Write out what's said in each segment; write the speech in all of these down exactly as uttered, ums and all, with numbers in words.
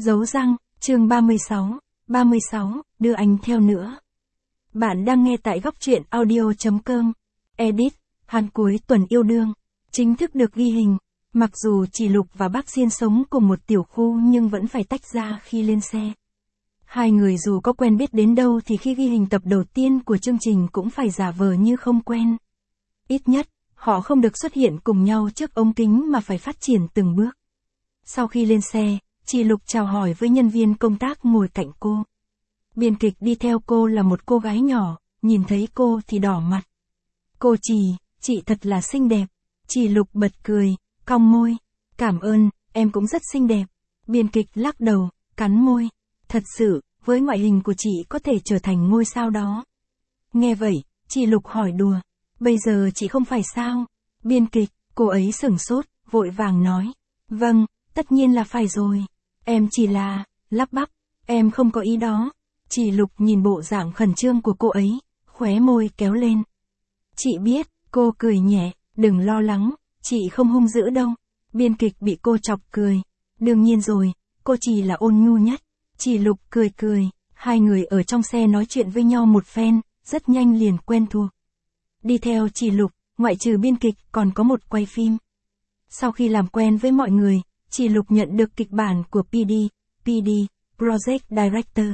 Dấu răng, chương ba mươi sáu, ba mươi sáu, đưa anh theo nữa. Bạn đang nghe tại góc truyện audio chấm com. Edit, Hàn cuối tuần yêu đương, chính thức được ghi hình. Mặc dù Chỉ Lục và Bác Diên sống cùng một tiểu khu nhưng vẫn phải tách ra khi lên xe. Hai người dù có quen biết đến đâu thì khi ghi hình tập đầu tiên của chương trình cũng phải giả vờ như không quen. Ít nhất, họ không được xuất hiện cùng nhau trước ống kính mà phải phát triển từng bước. Sau khi lên xe, Chỉ Lục chào hỏi với nhân viên công tác ngồi cạnh cô. Biên kịch đi theo cô là một cô gái nhỏ, nhìn thấy cô thì đỏ mặt. Cô Chỉ, chị thật là xinh đẹp. Chỉ Lục bật cười, cong môi. Cảm ơn, em cũng rất xinh đẹp. Biên kịch lắc đầu, cắn môi. Thật sự, với ngoại hình của chị có thể trở thành ngôi sao đó. Nghe vậy, Chỉ Lục hỏi đùa. Bây giờ chị không phải sao? Biên kịch, cô ấy sửng sốt, vội vàng nói. Vâng, tất nhiên là phải rồi. Em chỉ là, lắp bắp, em không có ý đó. Chỉ Lục nhìn bộ dạng khẩn trương của cô ấy, khóe môi kéo lên. Chị biết, cô cười nhẹ, đừng lo lắng, chị không hung dữ đâu. Biên kịch bị cô chọc cười. Đương nhiên rồi, cô chỉ là ôn nhu nhất. Chỉ Lục cười cười, hai người ở trong xe nói chuyện với nhau một phen, rất nhanh liền quen thuộc. Đi theo Chỉ Lục, ngoại trừ biên kịch còn có một quay phim. Sau khi làm quen với mọi người, Chỉ Lục nhận được kịch bản của pê đê, pê đê, Project Director.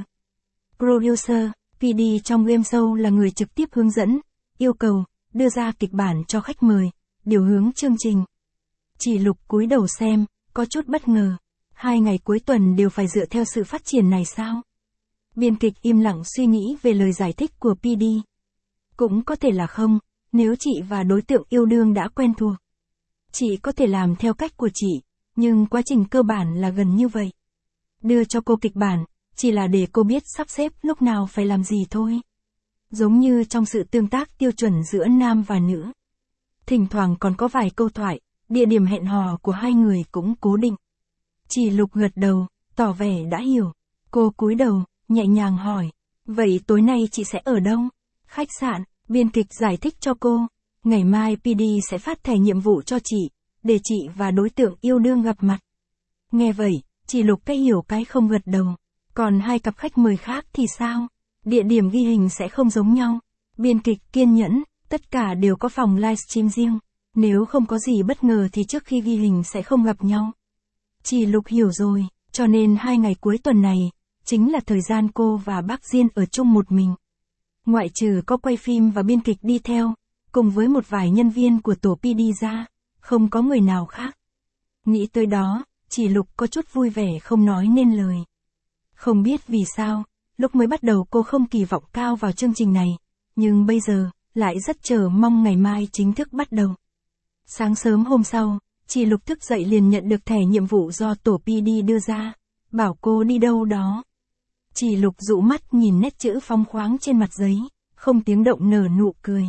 Producer, pê đê trong game show là người trực tiếp hướng dẫn, yêu cầu, đưa ra kịch bản cho khách mời, điều hướng chương trình. Chỉ Lục cúi đầu xem, có chút bất ngờ. Hai ngày cuối tuần đều phải dựa theo sự phát triển này sao? Biên kịch im lặng suy nghĩ về lời giải thích của pê đê. Cũng có thể là không, nếu chị và đối tượng yêu đương đã quen thuộc. Chị có thể làm theo cách của chị, nhưng quá trình cơ bản là gần như vậy. Đưa cho cô kịch bản, chỉ là để cô biết sắp xếp lúc nào phải làm gì thôi. Giống như trong sự tương tác tiêu chuẩn giữa nam và nữ. Thỉnh thoảng còn có vài câu thoại, địa điểm hẹn hò của hai người cũng cố định. Chỉ Lục gật đầu, tỏ vẻ đã hiểu. Cô cúi đầu, nhẹ nhàng hỏi. Vậy tối nay chị sẽ ở đâu? Khách sạn, biên kịch giải thích cho cô. Ngày mai pê đê sẽ phát thẻ nhiệm vụ cho chị, để chị và đối tượng yêu đương gặp mặt. Nghe vậy, Chỉ Lục cái hiểu cái không gật đầu. Còn hai cặp khách mời khác thì sao? Địa điểm ghi hình sẽ không giống nhau. Biên kịch kiên nhẫn, tất cả đều có phòng livestream riêng. Nếu không có gì bất ngờ thì trước khi ghi hình sẽ không gặp nhau. Chỉ Lục hiểu rồi, cho nên hai ngày cuối tuần này, chính là thời gian cô và bác Diên ở chung một mình. Ngoại trừ có quay phim và biên kịch đi theo, cùng với một vài nhân viên của tổ pê đê ra, không có người nào khác. Nghĩ tới đó, Chỉ Lục có chút vui vẻ không nói nên lời. Không biết vì sao, lúc mới bắt đầu cô không kỳ vọng cao vào chương trình này, nhưng bây giờ, lại rất chờ mong ngày mai chính thức bắt đầu. Sáng sớm hôm sau, Chỉ Lục thức dậy liền nhận được thẻ nhiệm vụ do tổ pê đê đưa ra, bảo cô đi đâu đó. Chỉ Lục dụ mắt nhìn nét chữ phóng khoáng trên mặt giấy, không tiếng động nở nụ cười.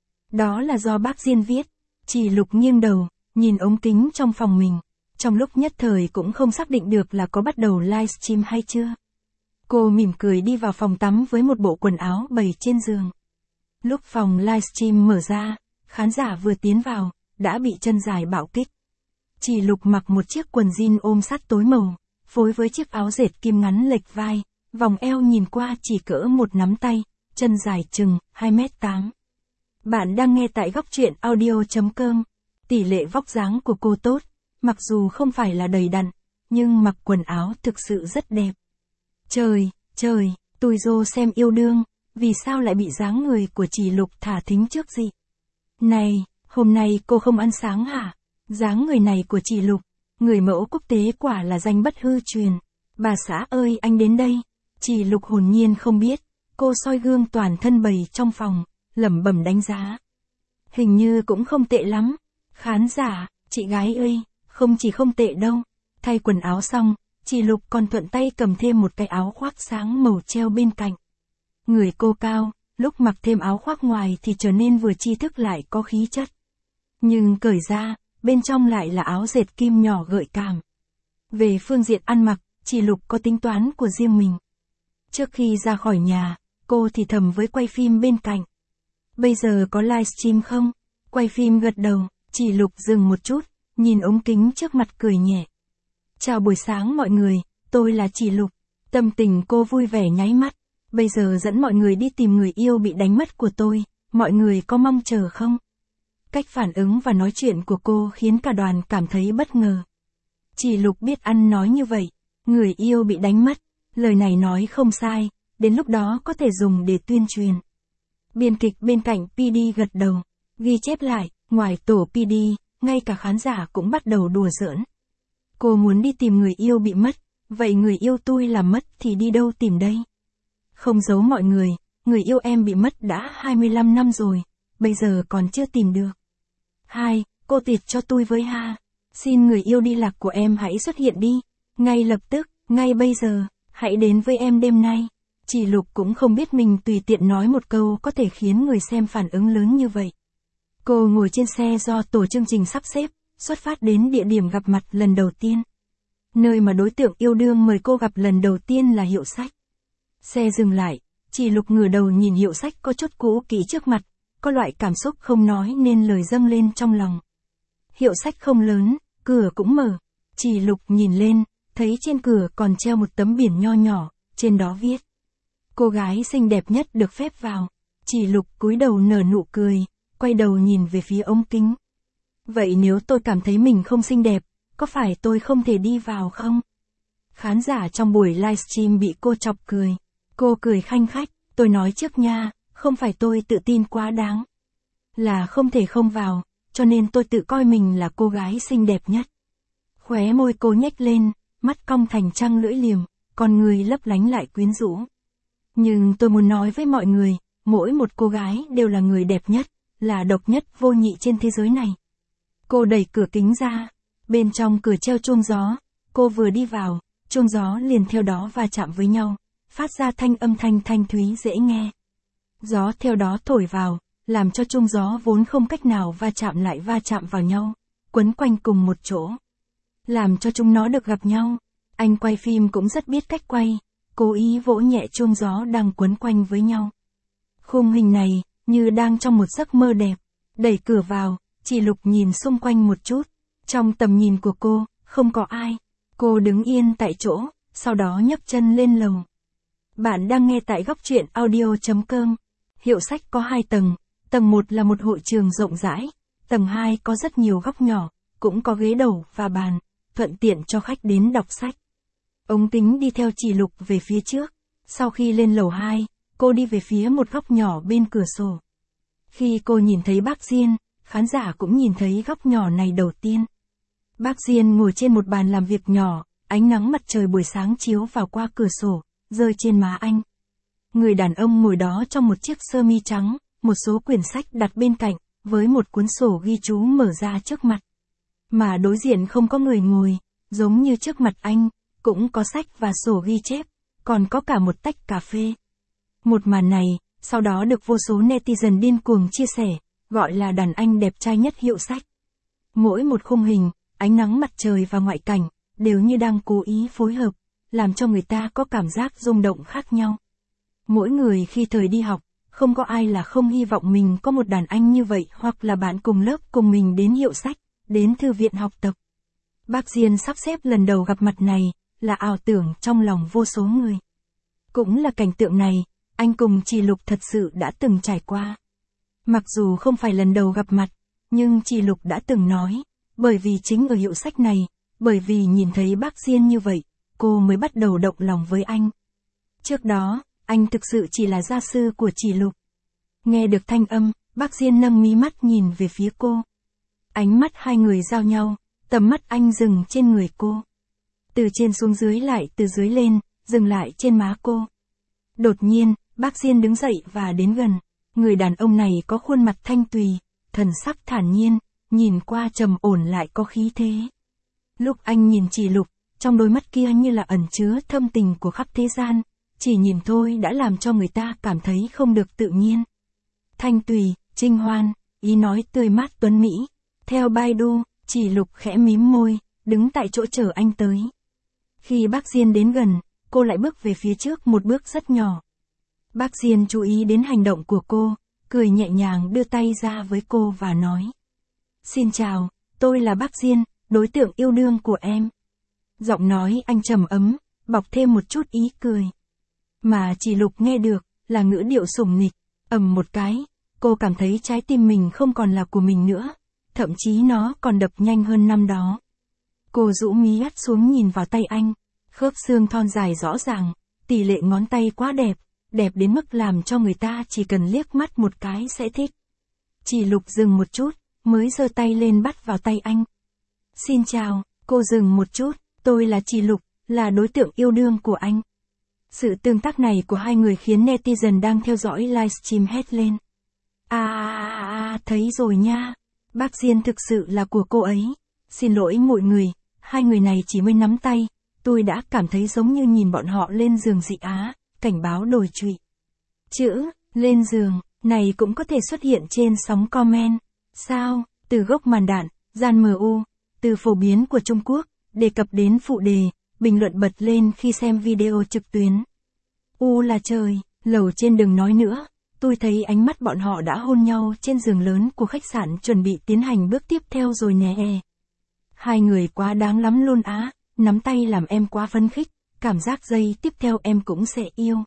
Đó là do bác Diên viết. Chỉ Lục nghiêng đầu, nhìn ống kính trong phòng mình. Trong lúc nhất thời cũng không xác định được là có bắt đầu livestream hay chưa. Cô mỉm cười đi vào phòng tắm với một bộ quần áo bày trên giường. Lúc phòng livestream mở ra, khán giả vừa tiến vào, đã bị chân dài bạo kích. Chỉ Lục mặc một chiếc quần jean ôm sát tối màu, phối với chiếc áo dệt kim ngắn lệch vai, vòng eo nhìn qua chỉ cỡ một nắm tay, chân dài chừng hai mét tám. Bạn đang nghe tại góc truyện audio chấm com. Tỷ lệ vóc dáng của cô tốt, mặc dù không phải là đầy đặn, nhưng mặc quần áo thực sự rất đẹp. Trời, trời, tôi dô xem yêu đương, vì sao lại bị dáng người của Chỉ Lục thả thính trước gì? Này, hôm nay cô không ăn sáng hả? Dáng người này của Chỉ Lục, người mẫu quốc tế quả là danh bất hư truyền. Bà xã ơi anh đến đây. Chỉ Lục hồn nhiên không biết, cô soi gương toàn thân bầy trong phòng, lẩm bẩm đánh giá. Hình như cũng không tệ lắm. Khán giả, chị gái ơi, không chỉ không tệ đâu. Thay quần áo xong, Chỉ Lục còn thuận tay cầm thêm một cái áo khoác sáng màu treo bên cạnh. Người cô cao, lúc mặc thêm áo khoác ngoài thì trở nên vừa tri thức lại có khí chất. Nhưng cởi ra, bên trong lại là áo dệt kim nhỏ gợi cảm. Về phương diện ăn mặc, Chỉ Lục có tính toán của riêng mình. Trước khi ra khỏi nhà, cô thì thầm với quay phim bên cạnh. Bây giờ có livestream không? Quay phim gật đầu, Chỉ Lục dừng một chút, nhìn ống kính trước mặt cười nhẹ. Chào buổi sáng mọi người, tôi là Chỉ Lục. Tâm tình cô vui vẻ nháy mắt. Bây giờ dẫn mọi người đi tìm người yêu bị đánh mất của tôi, mọi người có mong chờ không? Cách phản ứng và nói chuyện của cô khiến cả đoàn cảm thấy bất ngờ. Chỉ Lục biết ăn nói như vậy, người yêu bị đánh mất, lời này nói không sai, đến lúc đó có thể dùng để tuyên truyền. Biên kịch bên cạnh pê đê gật đầu, ghi chép lại, ngoài tổ pê đê, ngay cả khán giả cũng bắt đầu đùa giỡn. Cô muốn đi tìm người yêu bị mất, vậy người yêu tôi làm mất thì đi đâu tìm đây? Không giấu mọi người, người yêu em bị mất đã hai mươi lăm năm rồi, bây giờ còn chưa tìm được. Hai, cô tịt cho tôi với ha. Xin người yêu đi lạc của em hãy xuất hiện đi, ngay lập tức, ngay bây giờ, hãy đến với em đêm nay. Chỉ Lục cũng không biết mình tùy tiện nói một câu có thể khiến người xem phản ứng lớn như vậy. Cô ngồi trên xe do tổ chương trình sắp xếp, xuất phát đến địa điểm gặp mặt lần đầu tiên. Nơi mà đối tượng yêu đương mời cô gặp lần đầu tiên là hiệu sách. Xe dừng lại, Chỉ Lục ngửa đầu nhìn hiệu sách có chút cũ kỹ trước mặt, có loại cảm xúc không nói nên lời dâng lên trong lòng. Hiệu sách không lớn, cửa cũng mở. Chỉ Lục nhìn lên, thấy trên cửa còn treo một tấm biển nho nhỏ, trên đó viết: cô gái xinh đẹp nhất được phép vào. Chỉ Lục cúi đầu nở nụ cười, quay đầu nhìn về phía ống kính. Vậy nếu tôi cảm thấy mình không xinh đẹp, có phải tôi không thể đi vào không? Khán giả trong buổi livestream bị cô chọc cười. Cô cười khanh khách, tôi nói trước nha, không phải tôi tự tin quá đáng. Là không thể không vào, cho nên tôi tự coi mình là cô gái xinh đẹp nhất. Khóe môi cô nhếch lên, mắt cong thành trăng lưỡi liềm, con người lấp lánh lại quyến rũ. Nhưng tôi muốn nói với mọi người, mỗi một cô gái đều là người đẹp nhất, là độc nhất vô nhị trên thế giới này. Cô đẩy cửa kính ra, bên trong cửa treo chuông gió, cô vừa đi vào, chuông gió liền theo đó va chạm với nhau, phát ra thanh âm thanh thanh thúy dễ nghe. Gió theo đó thổi vào, làm cho chuông gió vốn không cách nào va chạm lại va chạm vào nhau, quấn quanh cùng một chỗ. Làm cho chúng nó được gặp nhau. Anh quay phim cũng rất biết cách quay, cố ý vỗ nhẹ chuông gió đang quấn quanh với nhau. Khung hình này, như đang trong một giấc mơ đẹp. Đẩy cửa vào, Chỉ Lục nhìn xung quanh một chút. Trong tầm nhìn của cô, không có ai. Cô đứng yên tại chỗ, sau đó nhấc chân lên lầu. Bạn đang nghe tại góc truyện audio chấm com. Hiệu sách có hai tầng, tầng một là một hội trường rộng rãi, tầng hai có rất nhiều góc nhỏ, cũng có ghế đầu và bàn, thuận tiện cho khách đến đọc sách. Ống kính đi theo Chỉ Lục về phía trước, sau khi lên lầu hai, cô đi về phía một góc nhỏ bên cửa sổ. Khi cô nhìn thấy bác Diên, khán giả cũng nhìn thấy góc nhỏ này đầu tiên. Bác Diên ngồi trên một bàn làm việc nhỏ, ánh nắng mặt trời buổi sáng chiếu vào qua cửa sổ, rơi trên má anh. Người đàn ông ngồi đó trong một chiếc sơ mi trắng, một số quyển sách đặt bên cạnh, với một cuốn sổ ghi chú mở ra trước mặt. Mà đối diện không có người ngồi, giống như trước mặt anh, cũng có sách và sổ ghi chép, còn có cả một tách cà phê. Một màn này, sau đó được vô số netizen điên cuồng chia sẻ, gọi là đàn anh đẹp trai nhất hiệu sách. Mỗi một khung hình, ánh nắng mặt trời và ngoại cảnh, đều như đang cố ý phối hợp, làm cho người ta có cảm giác rung động khác nhau. Mỗi người khi thời đi học, không có ai là không hy vọng mình có một đàn anh như vậy hoặc là bạn cùng lớp cùng mình đến hiệu sách, đến thư viện học tập. Bác Diên sắp xếp lần đầu gặp mặt này, là ảo tưởng trong lòng vô số người. Cũng là cảnh tượng này, anh cùng Chỉ Lục thật sự đã từng trải qua. Mặc dù không phải lần đầu gặp mặt, nhưng Chỉ Lục đã từng nói, bởi vì chính ở hiệu sách này, bởi vì nhìn thấy bác Diên như vậy, cô mới bắt đầu động lòng với anh. Trước đó, anh thực sự chỉ là gia sư của Chỉ Lục. Nghe được thanh âm, bác Diên nâng mí mắt nhìn về phía cô. Ánh mắt hai người giao nhau, tầm mắt anh dừng trên người cô. Từ trên xuống dưới lại từ dưới lên, dừng lại trên má cô. Đột nhiên, bác Diên đứng dậy và đến gần. Người đàn ông này có khuôn mặt thanh tùy, thần sắc thản nhiên, nhìn qua trầm ổn lại có khí thế. Lúc anh nhìn Chỉ Lục, trong đôi mắt kia như là ẩn chứa thâm tình của khắp thế gian, chỉ nhìn thôi đã làm cho người ta cảm thấy không được tự nhiên. Thanh tùy, trinh hoan, ý nói tươi mát tuấn mỹ. Theo Baidu, Chỉ Lục khẽ mím môi, đứng tại chỗ chờ anh tới. Khi bác Diên đến gần, cô lại bước về phía trước một bước rất nhỏ. Bác Diên chú ý đến hành động của cô, cười nhẹ nhàng đưa tay ra với cô và nói. Xin chào, tôi là bác Diên, đối tượng yêu đương của em. Giọng nói anh trầm ấm, bọc thêm một chút ý cười. Mà chỉ Lục nghe được, là ngữ điệu sủng nịch, ầm một cái, cô cảm thấy trái tim mình không còn là của mình nữa, thậm chí nó còn đập nhanh hơn năm đó. Cô rũ mí mắt xuống nhìn vào tay anh, khớp xương thon dài rõ ràng, tỷ lệ ngón tay quá đẹp, đẹp đến mức làm cho người ta chỉ cần liếc mắt một cái sẽ thích. Chỉ Lục dừng một chút, mới giơ tay lên bắt vào tay anh. Xin chào, cô dừng một chút, tôi là Chỉ Lục, là đối tượng yêu đương của anh. Sự tương tác này của hai người khiến netizen đang theo dõi livestream hét lên. À, à, à, à, thấy rồi nha. Bác Diên thực sự là của cô ấy. Xin lỗi mọi người, hai người này chỉ mới nắm tay, tôi đã cảm thấy giống như nhìn bọn họ lên giường dị á, cảnh báo đồi trụy. Chữ, lên giường, này cũng có thể xuất hiện trên sóng comment. Sao, từ gốc màn đạn, gian em u, từ phổ biến của Trung Quốc, đề cập đến phụ đề, bình luận bật lên khi xem video trực tuyến. U là trời, lầu trên đừng nói nữa, tôi thấy ánh mắt bọn họ đã hôn nhau trên giường lớn của khách sạn chuẩn bị tiến hành bước tiếp theo rồi nè. Hai người quá đáng lắm luôn á, nắm tay làm em quá phấn khích, cảm giác giây tiếp theo em cũng sẽ yêu.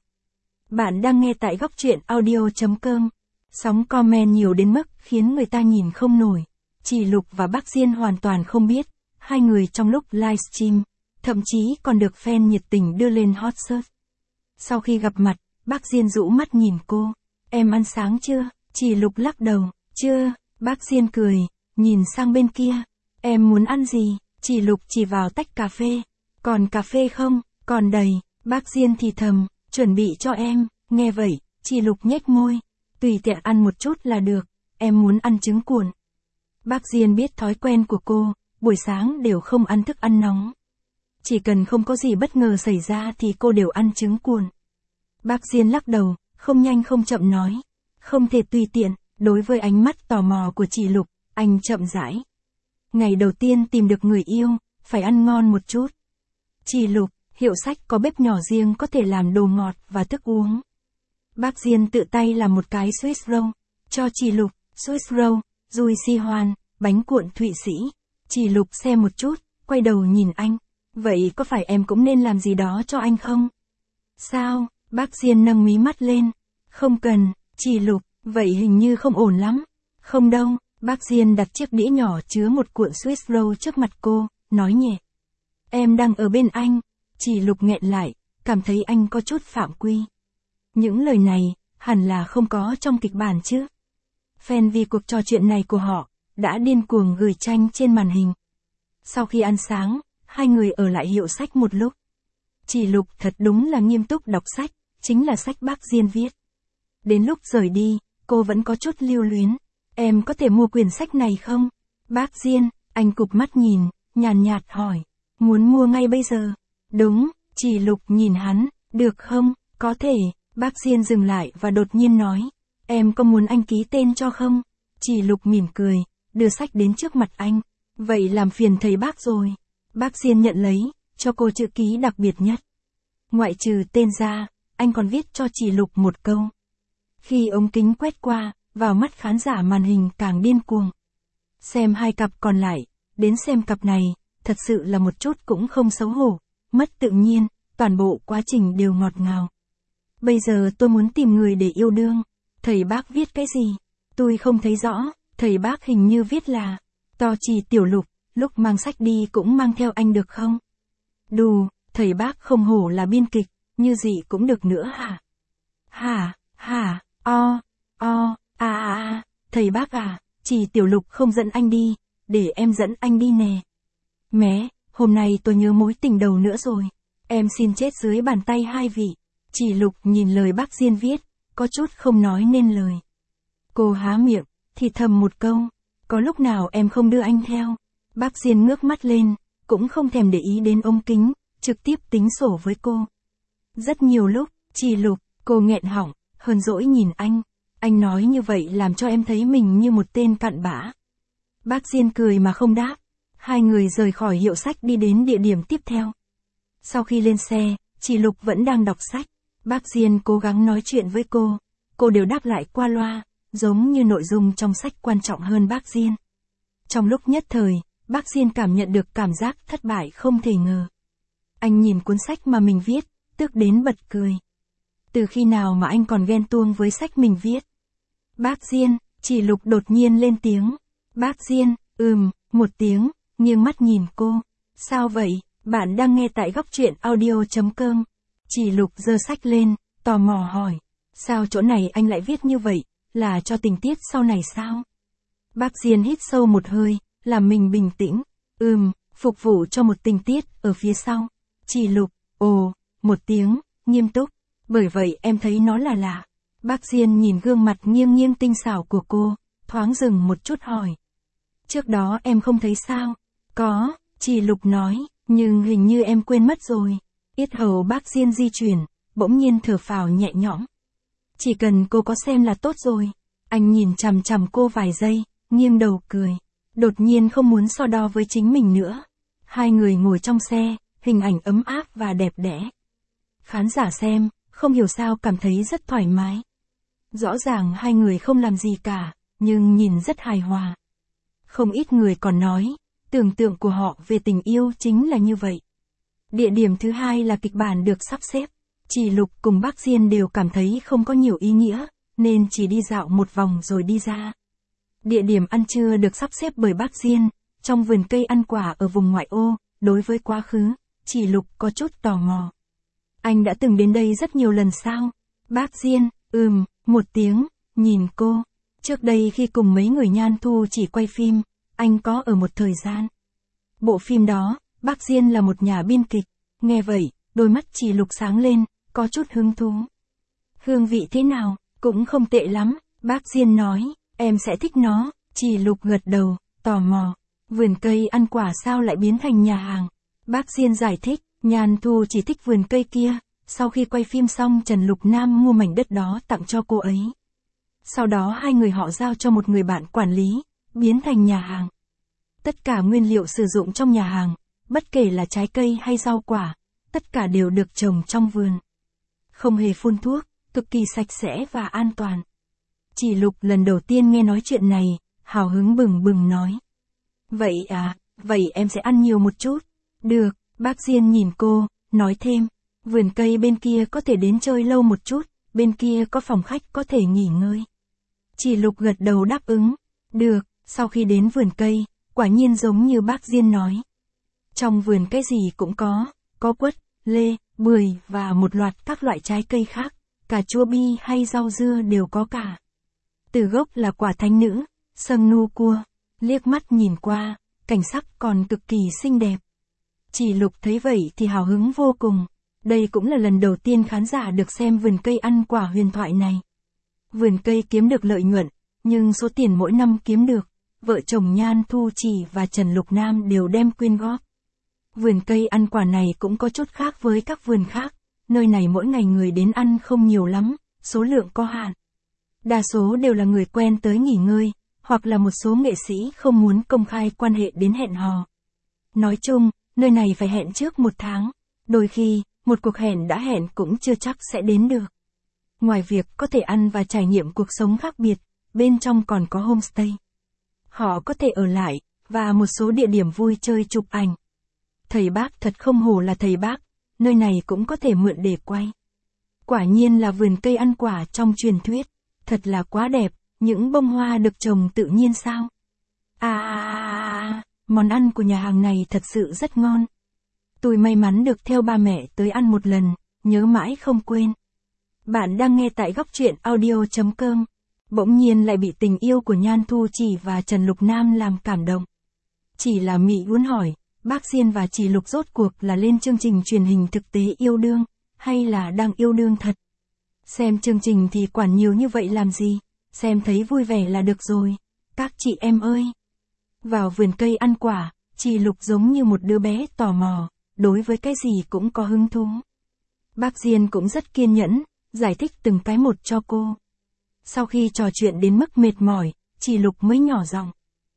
Bạn đang nghe tại góc truyện audio chấm com. Sóng comment nhiều đến mức khiến người ta nhìn không nổi. Chỉ Lục và bác Diên hoàn toàn không biết, hai người trong lúc livestream, thậm chí còn được fan nhiệt tình đưa lên hot search. Sau khi gặp mặt, bác Diên rũ mắt nhìn cô. Em ăn sáng chưa? Chỉ Lục lắc đầu. Chưa, bác Diên cười, nhìn sang bên kia. Em muốn ăn gì? Chỉ Lục chỉ vào tách cà phê. Còn cà phê không? Còn đầy. Bác Diên thì thầm, chuẩn bị cho em. Nghe vậy, Chỉ Lục nhếch môi. Tùy tiện ăn một chút là được, em muốn ăn trứng cuộn. Bác Diên biết thói quen của cô, buổi sáng đều không ăn thức ăn nóng. Chỉ cần không có gì bất ngờ xảy ra thì cô đều ăn trứng cuộn. Bác Diên lắc đầu, không nhanh không chậm nói. Không thể tùy tiện, đối với ánh mắt tò mò của Chỉ Lục, anh chậm rãi. Ngày đầu tiên tìm được người yêu, phải ăn ngon một chút. Chỉ Lục, hiệu sách có bếp nhỏ riêng có thể làm đồ ngọt và thức uống. Bác Diên tự tay làm một cái Swiss roll, cho Chỉ Lục, Swiss roll, dùi xi hoan, bánh cuộn Thụy Sĩ. Chỉ Lục xem một chút, quay đầu nhìn anh. Vậy có phải em cũng nên làm gì đó cho anh không? Sao? Bác Diên nâng mí mắt lên. Không cần, Chỉ Lục, vậy hình như không ổn lắm. Không đâu, bác Diên đặt chiếc đĩa nhỏ chứa một cuộn Swiss roll trước mặt cô, nói nhẹ. Em đang ở bên anh. Chỉ Lục nghẹn lại, cảm thấy anh có chút phạm quy. Những lời này, hẳn là không có trong kịch bản chứ. Fan vì cuộc trò chuyện này của họ, đã điên cuồng gửi tranh trên màn hình. Sau khi ăn sáng, hai người ở lại hiệu sách một lúc. Chỉ Lục thật đúng là nghiêm túc đọc sách, chính là sách bác Diên viết. Đến lúc rời đi, cô vẫn có chút lưu luyến. Em có thể mua quyển sách này không? Bác Diên, anh cụp mắt nhìn, nhàn nhạt hỏi. Muốn mua ngay bây giờ? Đúng, Chỉ Lục nhìn hắn, được không? Có thể. Bác Diên dừng lại và đột nhiên nói. Em có muốn anh ký tên cho không? Chỉ Lục mỉm cười, đưa sách đến trước mặt anh. Vậy làm phiền thầy bác rồi. Bác Diên nhận lấy, cho cô chữ ký đặc biệt nhất. Ngoại trừ tên ra, anh còn viết cho Chỉ Lục một câu. Khi ống kính quét qua, vào mắt khán giả màn hình càng điên cuồng. Xem hai cặp còn lại, đến xem cặp này, thật sự là một chút cũng không xấu hổ, mất tự nhiên, toàn bộ quá trình đều ngọt ngào. Bây giờ tôi muốn tìm người để yêu đương. Thầy bác viết cái gì? Tôi không thấy rõ, thầy bác hình như viết là, to Chỉ Tiểu Lục, lúc mang sách đi cũng mang theo anh được không? Đù, thầy bác không hổ là biên kịch, như gì cũng được nữa hả? Hả, hả, o, o, a a a, thầy bác à, Chỉ Tiểu Lục không dẫn anh đi, để em dẫn anh đi nè. Mé, hôm nay tôi nhớ mối tình đầu nữa rồi, em xin chết dưới bàn tay hai vị. Chỉ Lục nhìn lời bác Diên viết, có chút không nói nên lời. Cô há miệng, thì thầm một câu, có lúc nào em không đưa anh theo? Bác Diên ngước mắt lên, cũng không thèm để ý đến ống kính, trực tiếp tính sổ với cô. Rất nhiều lúc, Chỉ Lục, cô nghẹn họng, hờn dỗi nhìn anh. Anh nói như vậy làm cho em thấy mình như một tên cặn bã. Bác Diên cười mà không đáp. Hai người rời khỏi hiệu sách đi đến địa điểm tiếp theo. Sau khi lên xe, Chỉ Lục vẫn đang đọc sách. Bác Diên cố gắng nói chuyện với cô. Cô đều đáp lại qua loa, giống như nội dung trong sách quan trọng hơn bác Diên. Trong lúc nhất thời, bác Diên cảm nhận được cảm giác thất bại không thể ngờ. Anh nhìn cuốn sách mà mình viết, tức đến bật cười. Từ khi nào mà anh còn ghen tuông với sách mình viết? Bác Diên, Chỉ Lục đột nhiên lên tiếng. Bác Diên, ừm, một tiếng, nghiêng mắt nhìn cô. Sao vậy? Bạn đang nghe tại góc truyện audio chấm com. Chỉ Lục giơ sách lên, tò mò hỏi. Sao chỗ này anh lại viết như vậy? Là cho tình tiết sau này sao? Bác Diên hít sâu một hơi, làm mình bình tĩnh. Ừm, phục vụ cho một tình tiết ở phía sau. Chỉ Lục, ồ, một tiếng, nghiêm túc. Bởi vậy em thấy nó là lạ. Bác Diên nhìn gương mặt nghiêng nghiêng tinh xảo của cô, thoáng dừng một chút hỏi. Trước đó em không thấy sao? Có, Chỉ Lục nói, nhưng hình như em quên mất rồi. Yết hầu bác Diên di chuyển, bỗng nhiên thở phào nhẹ nhõm. Chỉ cần cô có xem là tốt rồi. Anh nhìn chằm chằm cô vài giây, nghiêng đầu cười. Đột nhiên không muốn so đo với chính mình nữa. Hai người ngồi trong xe, hình ảnh ấm áp và đẹp đẽ. Khán giả xem, không hiểu sao cảm thấy rất thoải mái. Rõ ràng hai người không làm gì cả, nhưng nhìn rất hài hòa. Không ít người còn nói, tưởng tượng của họ về tình yêu chính là như vậy. Địa điểm thứ hai là kịch bản được sắp xếp. Chỉ Lục cùng bác Diên đều cảm thấy không có nhiều ý nghĩa, nên chỉ đi dạo một vòng rồi đi ra. Địa điểm ăn trưa được sắp xếp bởi bác Diên, trong vườn cây ăn quả ở vùng ngoại ô. Đối với quá khứ, Chỉ Lục có chút tò mò. Anh đã từng đến đây rất nhiều lần sao? Bác Diên, ừm, một tiếng, nhìn cô. Trước đây khi cùng mấy người Nhan Thu chỉ quay phim, anh có ở một thời gian. Bộ phim đó, bác Diên là một nhà biên kịch. Nghe vậy, đôi mắt Chỉ Lục sáng lên, có chút hứng thú. Hương vị thế nào? Cũng không tệ lắm, bác Diên nói, em sẽ thích nó. Chỉ Lục gật đầu, tò mò. Vườn cây ăn quả sao lại biến thành nhà hàng? Bác Diên giải thích, Nhan Thu chỉ thích vườn cây kia. Sau khi quay phim xong Trần Lục Nam mua mảnh đất đó tặng cho cô ấy. Sau đó hai người họ giao cho một người bạn quản lý, biến thành nhà hàng. Tất cả nguyên liệu sử dụng trong nhà hàng, bất kể là trái cây hay rau quả, tất cả đều được trồng trong vườn. Không hề phun thuốc, cực kỳ sạch sẽ và an toàn. Chỉ Lục lần đầu tiên nghe nói chuyện này, hào hứng bừng bừng nói. Vậy à, vậy em sẽ ăn nhiều một chút. Được, bác Diên nhìn cô, nói thêm. Vườn cây bên kia có thể đến chơi lâu một chút, bên kia có phòng khách có thể nghỉ ngơi. Chỉ Lục gật đầu đáp ứng. Được, sau khi đến vườn cây, quả nhiên giống như bác Diên nói. Trong vườn cái gì cũng có, có quất, lê, bưởi và một loạt các loại trái cây khác, cà chua bi hay rau dưa đều có cả. Từ gốc là quả thánh nữ, sâng nu cua, liếc mắt nhìn qua, cảnh sắc còn cực kỳ xinh đẹp. Chỉ Lục thấy vậy thì hào hứng vô cùng. Đây cũng là lần đầu tiên khán giả được xem vườn cây ăn quả huyền thoại này. Vườn cây kiếm được lợi nhuận, nhưng số tiền mỗi năm kiếm được, vợ chồng Nhan Thu Chỉ và Trần Lục Nam đều đem quyên góp. Vườn cây ăn quả này cũng có chút khác với các vườn khác, nơi này mỗi ngày người đến ăn không nhiều lắm, số lượng có hạn. Đa số đều là người quen tới nghỉ ngơi, hoặc là một số nghệ sĩ không muốn công khai quan hệ đến hẹn hò. Nói chung, nơi này phải hẹn trước một tháng, đôi khi, một cuộc hẹn đã hẹn cũng chưa chắc sẽ đến được. Ngoài việc có thể ăn và trải nghiệm cuộc sống khác biệt, bên trong còn có homestay. Họ có thể ở lại, và một số địa điểm vui chơi chụp ảnh. Thầy bác thật không hổ là thầy bác, nơi này cũng có thể mượn để quay. Quả nhiên là vườn cây ăn quả trong truyền thuyết, thật là quá đẹp, những bông hoa được trồng tự nhiên sao. À, à, à, à, món ăn của nhà hàng này thật sự rất ngon. Tôi may mắn được theo ba mẹ tới ăn một lần, nhớ mãi không quên. Bạn đang nghe tại góc truyện audio chấm com. Bỗng nhiên lại bị tình yêu của Nhan Thu Chỉ và Trần Lục Nam làm cảm động. Chỉ là Mỹ muốn hỏi, bác Diên và Chỉ Lục rốt cuộc là lên chương trình truyền hình thực tế yêu đương, hay là đang yêu đương thật? Xem chương trình thì quản nhiều như vậy làm gì, xem thấy vui vẻ là được rồi. Các chị em ơi! Vào vườn cây ăn quả, Chỉ Lục giống như một đứa bé tò mò, đối với cái gì cũng có hứng thú. Bác Diên cũng rất kiên nhẫn, giải thích từng cái một cho cô. Sau khi trò chuyện đến mức mệt mỏi, Chỉ Lục mới nhỏ giọng.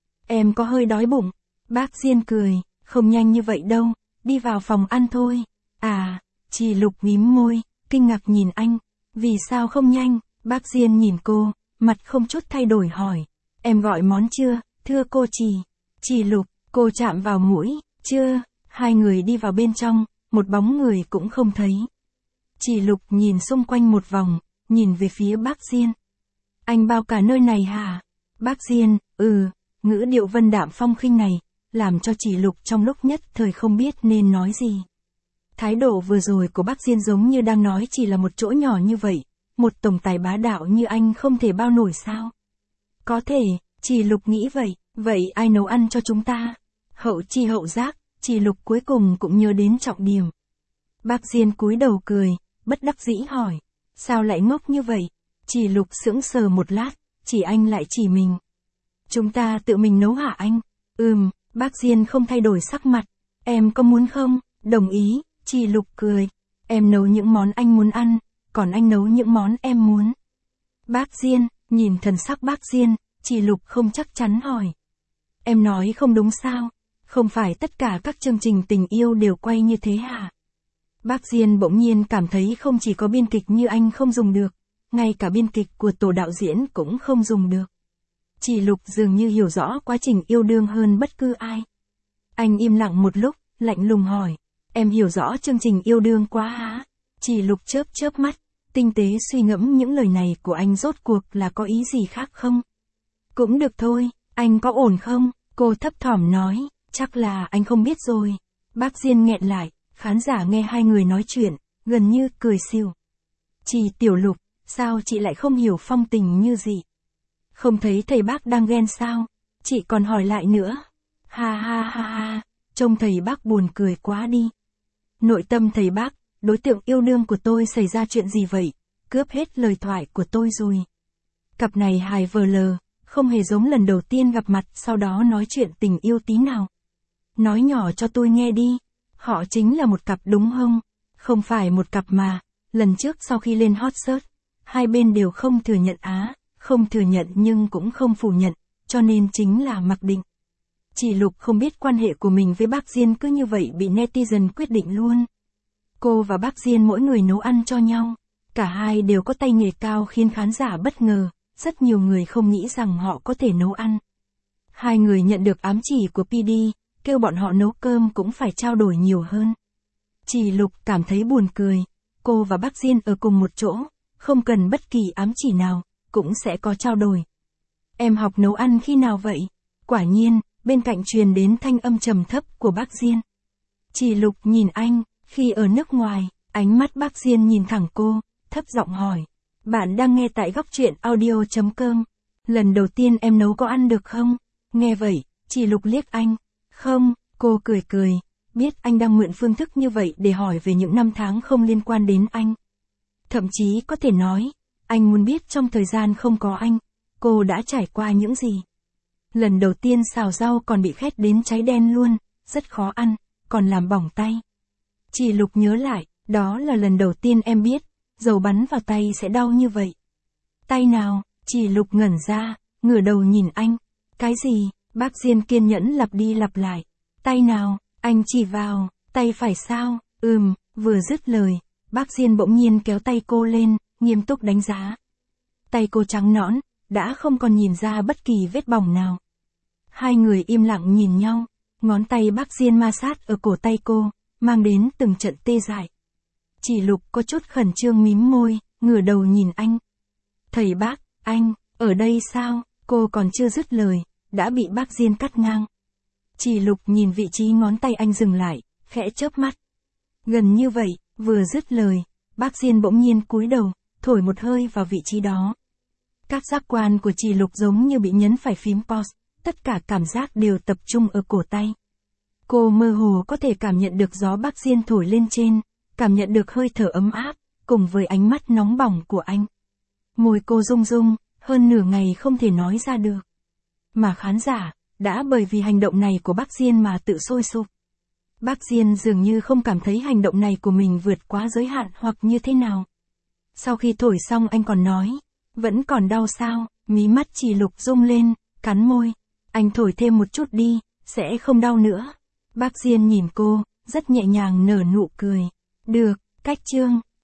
Em có hơi đói bụng. Bác Diên cười, không nhanh như vậy đâu, đi vào phòng ăn thôi. À, Chỉ Lục mím môi, kinh ngạc nhìn anh. Vì sao không nhanh? Bác Diên nhìn cô, mặt không chút thay đổi hỏi. Em gọi món chưa, thưa cô Chỉ? Chỉ Lục, cô chạm vào mũi, chưa? Hai người đi vào bên trong, một bóng người cũng không thấy. Chỉ Lục nhìn xung quanh một vòng, nhìn về phía bác Diên. Anh bao cả nơi này hả? Bác Diên, ừ, ngữ điệu vân đạm phong khinh này, làm cho Chỉ Lục trong lúc nhất thời không biết nên nói gì. Thái độ vừa rồi của bác Diên giống như đang nói chỉ là một chỗ nhỏ như vậy, một tổng tài bá đạo như anh không thể bao nổi sao? Có thể, Chỉ Lục nghĩ vậy, vậy ai nấu ăn cho chúng ta? Hậu chi hậu giác, Chỉ Lục cuối cùng cũng nhớ đến trọng điểm. Bác Diên cúi đầu cười, bất đắc dĩ hỏi, sao lại ngốc như vậy? Chỉ Lục sững sờ một lát, chỉ anh lại chỉ mình. Chúng ta tự mình nấu hả anh? Ừm, bác Diên không thay đổi sắc mặt. Em có muốn không? Đồng ý, Chỉ Lục cười. Em nấu những món anh muốn ăn, còn anh nấu những món em muốn. Bác Diên, nhìn thần sắc bác Diên, Chỉ Lục không chắc chắn hỏi. Em nói không đúng sao? Không phải tất cả các chương trình tình yêu đều quay như thế hả? Bác Diên bỗng nhiên cảm thấy không chỉ có biên kịch như anh không dùng được, ngay cả biên kịch của tổ đạo diễn cũng không dùng được. Chỉ Lục dường như hiểu rõ quá trình yêu đương hơn bất cứ ai. Anh im lặng một lúc, lạnh lùng hỏi, em hiểu rõ chương trình yêu đương quá hả? Chỉ Lục chớp chớp mắt, tinh tế suy ngẫm những lời này của anh rốt cuộc là có ý gì khác không? Cũng được thôi, anh có ổn không? Cô thấp thỏm nói, chắc là anh không biết rồi. Bác Diên nghẹn lại, khán giả nghe hai người nói chuyện, gần như cười xỉu. Chị Tiểu Lục, sao chị lại không hiểu phong tình như gì? Không thấy thầy bác đang ghen sao? Chị còn hỏi lại nữa. Ha ha ha ha, trông thầy bác buồn cười quá đi. Nội tâm thầy bác, đối tượng yêu đương của tôi xảy ra chuyện gì vậy? Cướp hết lời thoại của tôi rồi. Cặp này hài vờ lờ, không hề giống lần đầu tiên gặp mặt sau đó nói chuyện tình yêu tí nào. Nói nhỏ cho tôi nghe đi. Họ chính là một cặp đúng không? Không phải một cặp mà, lần trước sau khi lên hot search, hai bên đều không thừa nhận á, không thừa nhận nhưng cũng không phủ nhận, cho nên chính là mặc định. Chỉ Lục không biết quan hệ của mình với bác Diên cứ như vậy bị netizen quyết định luôn. Cô và bác Diên mỗi người nấu ăn cho nhau, cả hai đều có tay nghề cao khiến khán giả bất ngờ, rất nhiều người không nghĩ rằng họ có thể nấu ăn. Hai người nhận được ám chỉ của pê đê, kêu bọn họ nấu cơm cũng phải trao đổi nhiều hơn. Chỉ Lục cảm thấy buồn cười, cô và bác Diên ở cùng một chỗ, không cần bất kỳ ám chỉ nào, cũng sẽ có trao đổi. Em học nấu ăn khi nào vậy? Quả nhiên, bên cạnh truyền đến thanh âm trầm thấp của bác Diên. Chỉ Lục nhìn anh, khi ở nước ngoài, ánh mắt bác Diên nhìn thẳng cô, thấp giọng hỏi. Bạn đang nghe tại góc truyện audio chấm com. Lần đầu tiên em nấu có ăn được không? Nghe vậy, Chỉ Lục liếc anh. Không, cô cười cười, biết anh đang mượn phương thức như vậy để hỏi về những năm tháng không liên quan đến anh. Thậm chí có thể nói, anh muốn biết trong thời gian không có anh, cô đã trải qua những gì. Lần đầu tiên xào rau còn bị khét đến cháy đen luôn, rất khó ăn, còn làm bỏng tay. Chỉ Lục nhớ lại, đó là lần đầu tiên em biết, dầu bắn vào tay sẽ đau như vậy. Tay nào? Chỉ Lục ngẩn ra, ngửa đầu nhìn anh. Cái gì? Bác Diên kiên nhẫn lặp đi lặp lại. Tay nào? Anh chỉ vào, tay phải sao? Ừm, vừa dứt lời, bác Diên bỗng nhiên kéo tay cô lên, nghiêm túc đánh giá. Tay cô trắng nõn, đã không còn nhìn ra bất kỳ vết bỏng nào. Hai người im lặng nhìn nhau, ngón tay bác Diên ma sát ở cổ tay cô, mang đến từng trận tê dại. Chỉ Lục có chút khẩn trương mím môi, ngửa đầu nhìn anh. Thầy bác, anh, ở đây sao? Cô còn chưa dứt lời, đã bị bác Diên cắt ngang. Chỉ Lục nhìn vị trí ngón tay anh dừng lại, khẽ chớp mắt. Gần như vậy, vừa dứt lời, bác Diên bỗng nhiên cúi đầu, thổi một hơi vào vị trí đó. Các giác quan của Chỉ Lục giống như bị nhấn phải phím pause, tất cả cảm giác đều tập trung ở cổ tay. Cô mơ hồ có thể cảm nhận được gió bác Diên thổi lên trên, cảm nhận được hơi thở ấm áp, cùng với ánh mắt nóng bỏng của anh. Môi cô rung rung, hơn nửa ngày không thể nói ra được. Mà khán giả, đã bởi vì hành động này của bác Diên mà tự sôi sục. Bác Diên dường như không cảm thấy hành động này của mình vượt quá giới hạn hoặc như thế nào. Sau khi thổi xong anh còn nói, vẫn còn đau sao? Mí mắt Chỉ Lục rung lên, cắn môi. Anh thổi thêm một chút đi, sẽ không đau nữa. Bác Diên nhìn cô, rất nhẹ nhàng nở nụ cười. Được, cách chương.